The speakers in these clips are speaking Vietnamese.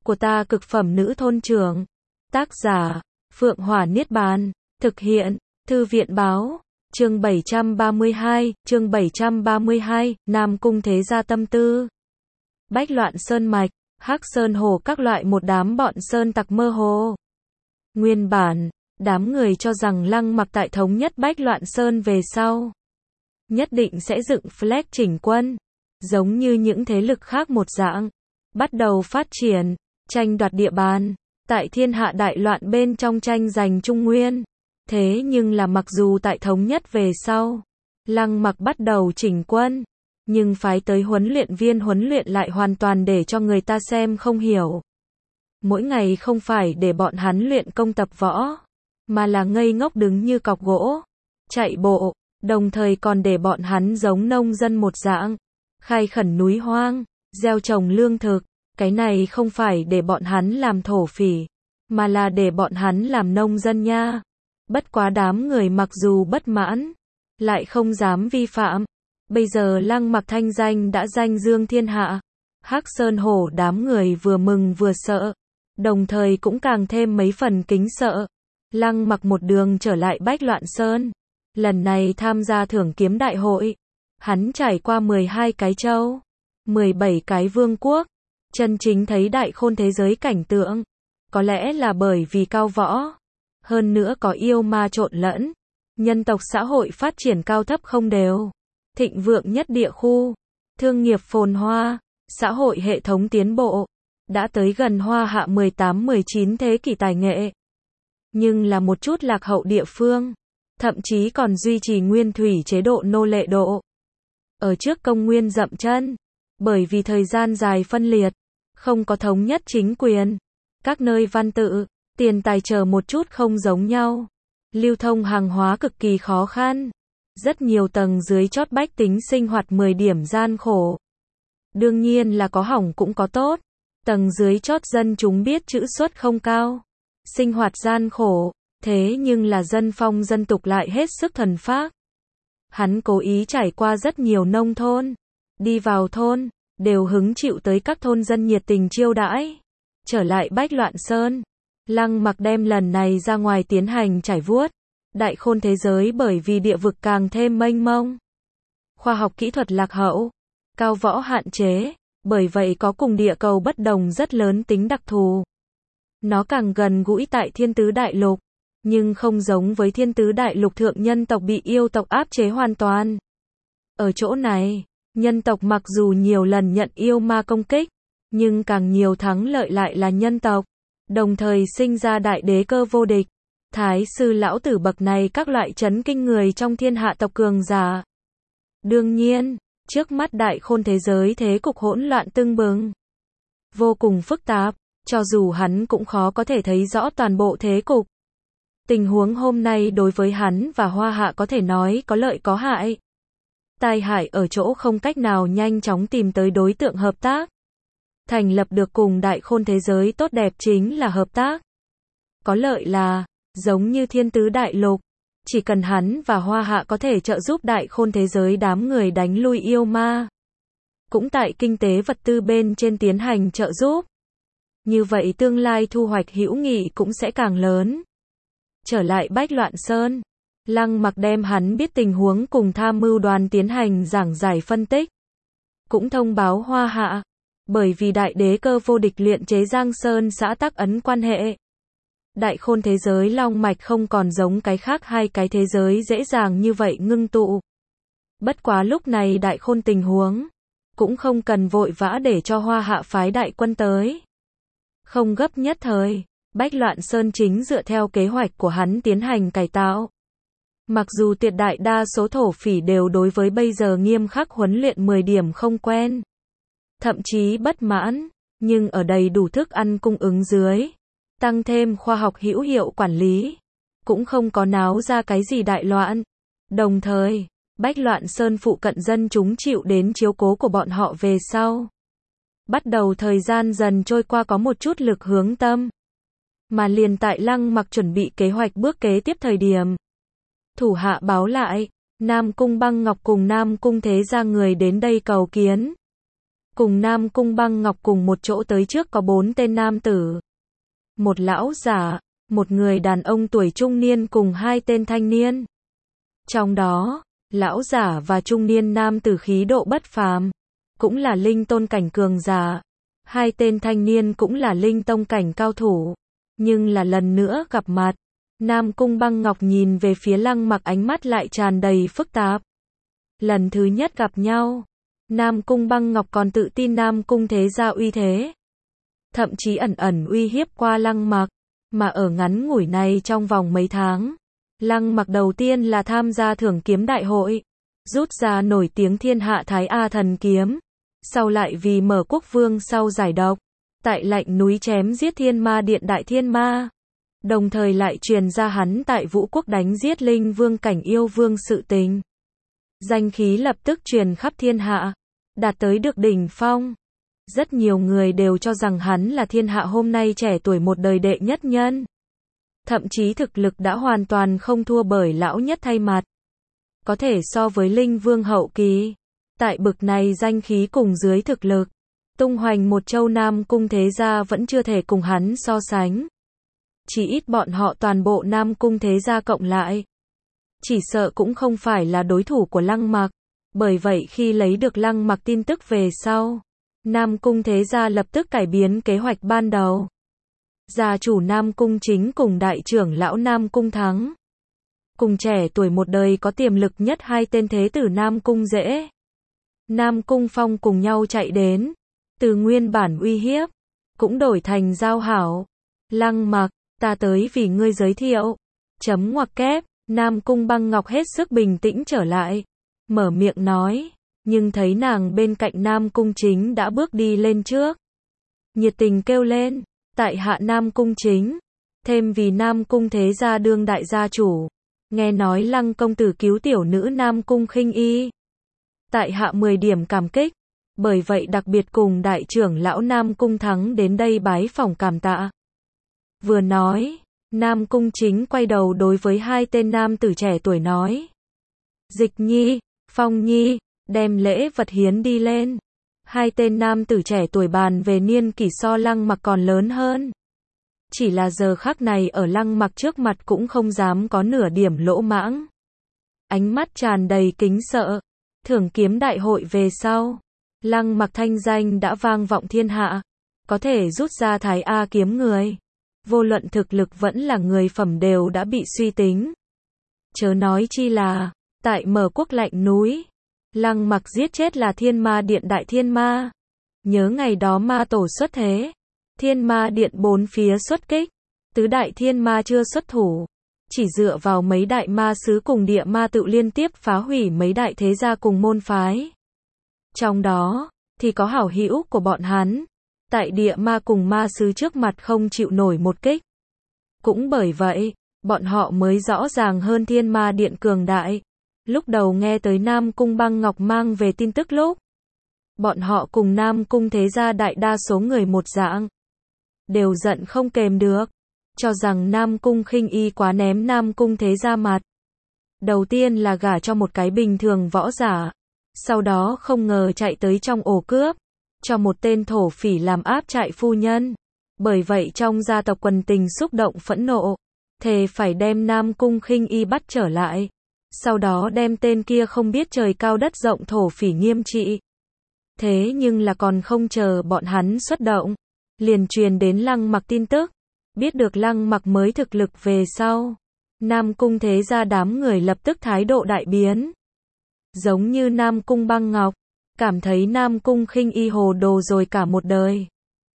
của ta cực phẩm nữ thôn trưởng. Tác giả, Phượng Hỏa Niết Bàn. Thực hiện, Thư viện Báo. Chương 732, Nam Cung Thế Gia tâm tư. Bách Loạn Sơn Mạch, Hắc Sơn Hồ các loại một đám bọn sơn tặc mơ hồ. Nguyên bản, đám người cho rằng Lăng Mặc tại thống nhất Bách Loạn Sơn về sau, nhất định sẽ dựng flag chỉnh quân, giống như những thế lực khác một dạng, bắt đầu phát triển, tranh đoạt địa bàn, tại thiên hạ đại loạn bên trong tranh giành Trung Nguyên. Thế nhưng là mặc dù tại thống nhất về sau, Lăng Mặc bắt đầu chỉnh quân, nhưng phái tới huấn luyện viên huấn luyện lại hoàn toàn để cho người ta xem không hiểu. Mỗi ngày không phải để bọn hắn luyện công tập võ, mà là ngây ngốc đứng như cọc gỗ, chạy bộ, đồng thời còn để bọn hắn giống nông dân một dạng, khai khẩn núi hoang, gieo trồng lương thực. Cái này không phải để bọn hắn làm thổ phỉ, mà là để bọn hắn làm nông dân nha. Bất quá đám người mặc dù bất mãn, lại không dám vi phạm. Bây giờ Lăng Mặc thanh danh đã danh dương thiên hạ. Hắc Sơn Hổ đám người vừa mừng vừa sợ, đồng thời cũng càng thêm mấy phần kính sợ. Lăng Mặc một đường trở lại Bách Loạn Sơn, lần này tham gia thưởng kiếm đại hội. Hắn trải qua 12 cái châu, 17 cái vương quốc, chân chính thấy đại khôn thế giới cảnh tượng. Có lẽ là bởi vì cao võ, hơn nữa có yêu ma trộn lẫn, nhân tộc xã hội phát triển cao thấp không đều, thịnh vượng nhất địa khu, thương nghiệp phồn hoa, xã hội hệ thống tiến bộ, đã tới gần hoa hạ 18-19 thế kỷ tài nghệ. Nhưng là một chút lạc hậu địa phương, thậm chí còn duy trì nguyên thủy chế độ nô lệ độ. Ở trước công nguyên dậm chân, bởi vì thời gian dài phân liệt, không có thống nhất chính quyền, các nơi văn tự, tiền tài chờ một chút không giống nhau, lưu thông hàng hóa cực kỳ khó khăn, rất nhiều tầng dưới chót bách tính sinh hoạt 10 điểm gian khổ. Đương nhiên là có hỏng cũng có tốt, tầng dưới chót dân chúng biết chữ xuất không cao, sinh hoạt gian khổ, thế nhưng là dân phong dân tục lại hết sức thuần phác. Hắn cố ý trải qua rất nhiều nông thôn, đi vào thôn, đều hứng chịu tới các thôn dân nhiệt tình chiêu đãi. Trở lại Bách Loạn Sơn, Lăng Mặc đem lần này ra ngoài tiến hành trải vuốt. Đại khôn thế giới bởi vì địa vực càng thêm mênh mông, khoa học kỹ thuật lạc hậu, cao võ hạn chế, bởi vậy có cùng địa cầu bất đồng rất lớn tính đặc thù. Nó càng gần gũi tại Thiên Tứ Đại Lục, nhưng không giống với Thiên Tứ Đại Lục thượng nhân tộc bị yêu tộc áp chế hoàn toàn. Ở chỗ này, nhân tộc mặc dù nhiều lần nhận yêu ma công kích, nhưng càng nhiều thắng lợi lại là nhân tộc, đồng thời sinh ra đại đế cơ vô địch, thái sư lão tử bậc này các loại chấn kinh người trong thiên hạ tộc cường giả. Đương nhiên, trước mắt đại khôn thế giới thế cục hỗn loạn tưng bừng, vô cùng phức tạp, cho dù hắn cũng khó có thể thấy rõ toàn bộ thế cục. Tình huống hôm nay đối với hắn và Hoa Hạ có thể nói có lợi có hại. Tai hại ở chỗ không cách nào nhanh chóng tìm tới đối tượng hợp tác. Thành lập được cùng đại khôn thế giới tốt đẹp chính là hợp tác. Có lợi là, giống như Thiên Tứ Đại Lục, chỉ cần hắn và Hoa Hạ có thể trợ giúp đại khôn thế giới đám người đánh lui yêu ma, cũng tại kinh tế vật tư bên trên tiến hành trợ giúp. Như vậy tương lai thu hoạch hữu nghị cũng sẽ càng lớn. Trở lại Bách Loạn Sơn, Lăng Mặc đem hắn biết tình huống cùng tham mưu đoàn tiến hành giảng giải phân tích. Cũng thông báo Hoa Hạ, bởi vì đại đế cơ vô địch luyện chế Giang Sơn xã tắc ấn quan hệ. Đại khôn thế giới long mạch không còn giống cái khác hai cái thế giới dễ dàng như vậy ngưng tụ. Bất quá lúc này đại khôn tình huống, cũng không cần vội vã để cho Hoa Hạ phái đại quân tới. Không gấp nhất thời, Bách Loạn Sơn chính dựa theo kế hoạch của hắn tiến hành cải tạo. Mặc dù tuyệt đại đa số thổ phỉ đều đối với bây giờ nghiêm khắc huấn luyện 10 điểm không quen, thậm chí bất mãn, nhưng ở đầy đủ thức ăn cung ứng dưới, tăng thêm khoa học hữu hiệu quản lý, cũng không có náo ra cái gì đại loạn. Đồng thời, Bách Loạn Sơn phụ cận dân chúng chịu đến chiếu cố của bọn họ về sau. Bắt đầu thời gian dần trôi qua có một chút lực hướng tâm. Mà liền tại Lăng Mặc chuẩn bị kế hoạch bước kế tiếp thời điểm, thủ hạ báo lại, Nam Cung Băng Ngọc cùng Nam Cung Thế Gia người đến đây cầu kiến. cùng Nam Cung Băng Ngọc cùng một chỗ tới trước có 4 tên nam tử. Một lão giả, một người đàn ông tuổi trung niên cùng 2 tên thanh niên. Trong đó, lão giả và trung niên nam tử khí độ bất phàm, cũng là linh tôn cảnh cường giả. 2 tên thanh niên cũng là linh tông cảnh cao thủ. Nhưng là lần nữa gặp mặt, Nam Cung Băng Ngọc nhìn về phía Lăng Mặc ánh mắt lại tràn đầy phức tạp. Lần thứ nhất gặp nhau, Nam Cung Băng Ngọc còn tự tin Nam Cung thế gia uy thế. Thậm chí ẩn ẩn uy hiếp qua Lăng Mặc, mà ở ngắn ngủi này trong vòng mấy tháng, Lăng Mặc đầu tiên là tham gia thưởng kiếm đại hội, rút ra nổi tiếng thiên hạ Thái A thần kiếm, sau lại vì mở quốc vương sau giải độc, tại lạnh núi chém giết thiên ma điện đại thiên ma, đồng thời lại truyền ra hắn tại Vũ Quốc đánh giết linh vương cảnh yêu vương sự tình. Danh khí lập tức truyền khắp thiên hạ, đạt tới được đỉnh phong. Rất nhiều người đều cho rằng hắn là thiên hạ hôm nay trẻ tuổi một đời đệ nhất nhân. Thậm chí thực lực đã hoàn toàn không thua bởi lão nhất thay mặt. Có thể so với linh vương hậu kỳ. Tại bực này danh khí cùng dưới thực lực, tung hoành một châu Nam Cung thế gia vẫn chưa thể cùng hắn so sánh. Chỉ ít bọn họ toàn bộ Nam Cung thế gia cộng lại, chỉ sợ cũng không phải là đối thủ của Lăng Mặc. Bởi vậy khi lấy được Lăng Mặc tin tức về sau, Nam Cung thế gia lập tức cải biến kế hoạch ban đầu. Gia chủ Nam Cung Chính cùng đại trưởng lão Nam Cung Thắng, cùng trẻ tuổi một đời có tiềm lực nhất 2 tên thế tử Nam Cung Dễ, Nam Cung Phong cùng nhau chạy đến, từ nguyên bản uy hiếp, cũng đổi thành giao hảo. Lăng Mặc, ta tới vì ngươi giới thiệu. Chấm ngoặc kép, Nam Cung Băng Ngọc hết sức bình tĩnh trở lại, mở miệng nói, nhưng thấy nàng bên cạnh Nam Cung Chính đã bước đi lên trước. Nhiệt tình kêu lên, tại hạ Nam Cung Chính, thêm vì Nam Cung thế gia đương đại gia chủ, nghe nói Lăng công tử cứu tiểu nữ Nam Cung Khinh Y. Tại hạ 10 điểm cảm kích, bởi vậy đặc biệt cùng đại trưởng lão Nam Cung Thắng đến đây bái phỏng cảm tạ. Vừa nói, Nam Cung Chính quay đầu đối với 2 tên nam tử trẻ tuổi nói. Dịch Nhi, Phong Nhi, đem lễ vật hiến đi lên. 2 tên nam tử trẻ tuổi bàn về niên kỷ so Lăng Mặc còn lớn hơn. Chỉ là giờ khắc này ở Lăng Mặc trước mặt cũng không dám có nửa điểm lỗ mãng. Ánh mắt tràn đầy kính sợ. Thưởng kiếm đại hội về sau, Lăng Mặc thanh danh đã vang vọng thiên hạ, có thể rút ra Thái A kiếm người. Vô luận thực lực vẫn là người phẩm đều đã bị suy tính. Chớ nói chi là, tại Mở Quốc lạnh núi, Lăng Mặc giết chết là Thiên Ma Điện đại thiên ma. Nhớ ngày đó ma tổ xuất thế, Thiên Ma Điện 4 phía xuất kích, tứ đại thiên ma chưa xuất thủ. Chỉ dựa vào mấy đại ma sứ cùng địa ma tự liên tiếp phá hủy mấy đại thế gia cùng môn phái. Trong đó, thì có hảo hữu của bọn hắn. Tại địa ma cùng ma sứ trước mặt không chịu nổi một kích. Cũng bởi vậy, bọn họ mới rõ ràng hơn Thiên Ma Điện cường đại. Lúc đầu nghe tới Nam Cung Băng Ngọc mang về tin tức lúc, bọn họ cùng Nam Cung thế gia đại đa số người một dạng, đều giận không kềm được, cho rằng Nam Cung Khinh Y quá ném Nam Cung thế gia mặt. Đầu tiên là gả cho một cái bình thường võ giả, sau đó không ngờ chạy tới trong ổ cướp, cho một tên thổ phỉ làm áp trại phu nhân. Bởi vậy trong gia tộc quần tình xúc động phẫn nộ, thề phải đem Nam Cung Khinh Y bắt trở lại. Sau đó đem tên kia không biết trời cao đất rộng thổ phỉ nghiêm trị. Thế nhưng là còn không chờ bọn hắn xuất động, liền truyền đến Lăng Mặc tin tức. Biết được Lăng Mặc mới thực lực về sau, Nam Cung thế gia đám người lập tức thái độ đại biến. Giống như Nam Cung Băng Ngọc, cảm thấy Nam Cung Khinh Y hồ đồ rồi cả một đời.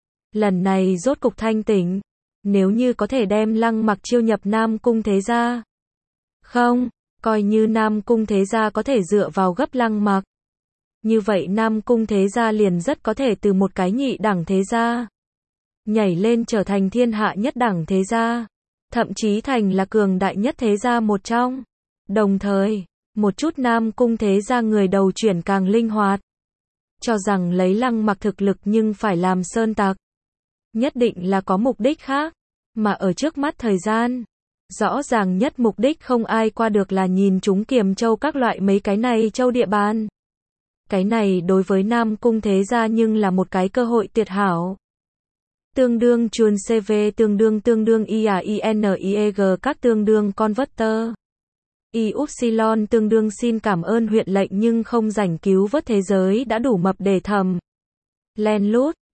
Lần này rốt cục thanh tỉnh, nếu như có thể đem Lăng Mặc chiêu nhập Nam Cung thế gia. Không, coi như Nam Cung thế gia có thể dựa vào gấp Lăng Mặc. Như vậy Nam Cung thế gia liền rất có thể từ một cái nhị đẳng thế gia nhảy lên trở thành thiên hạ nhất đẳng thế gia, thậm chí thành là cường đại nhất thế gia một trong. Đồng thời, một chút Nam Cung thế gia người đầu chuyển càng linh hoạt, cho rằng lấy Lăng Mặc thực lực nhưng phải làm sơn tặc, nhất định là có mục đích khác, mà ở trước mắt thời gian, rõ ràng nhất mục đích không ai qua được là nhìn chúng Kiềm Châu các loại mấy cái này châu địa bàn. Cái này đối với Nam Cung Thế Gia nhưng là một cái cơ hội tuyệt hảo. Tương đương chuồn CV tương đương IAINIEG các tương đương converter. Y-upsilon tương đương xin cảm ơn huyện lệnh nhưng không rảnh cứu vớt thế giới đã đủ mập để thầm. Len lút.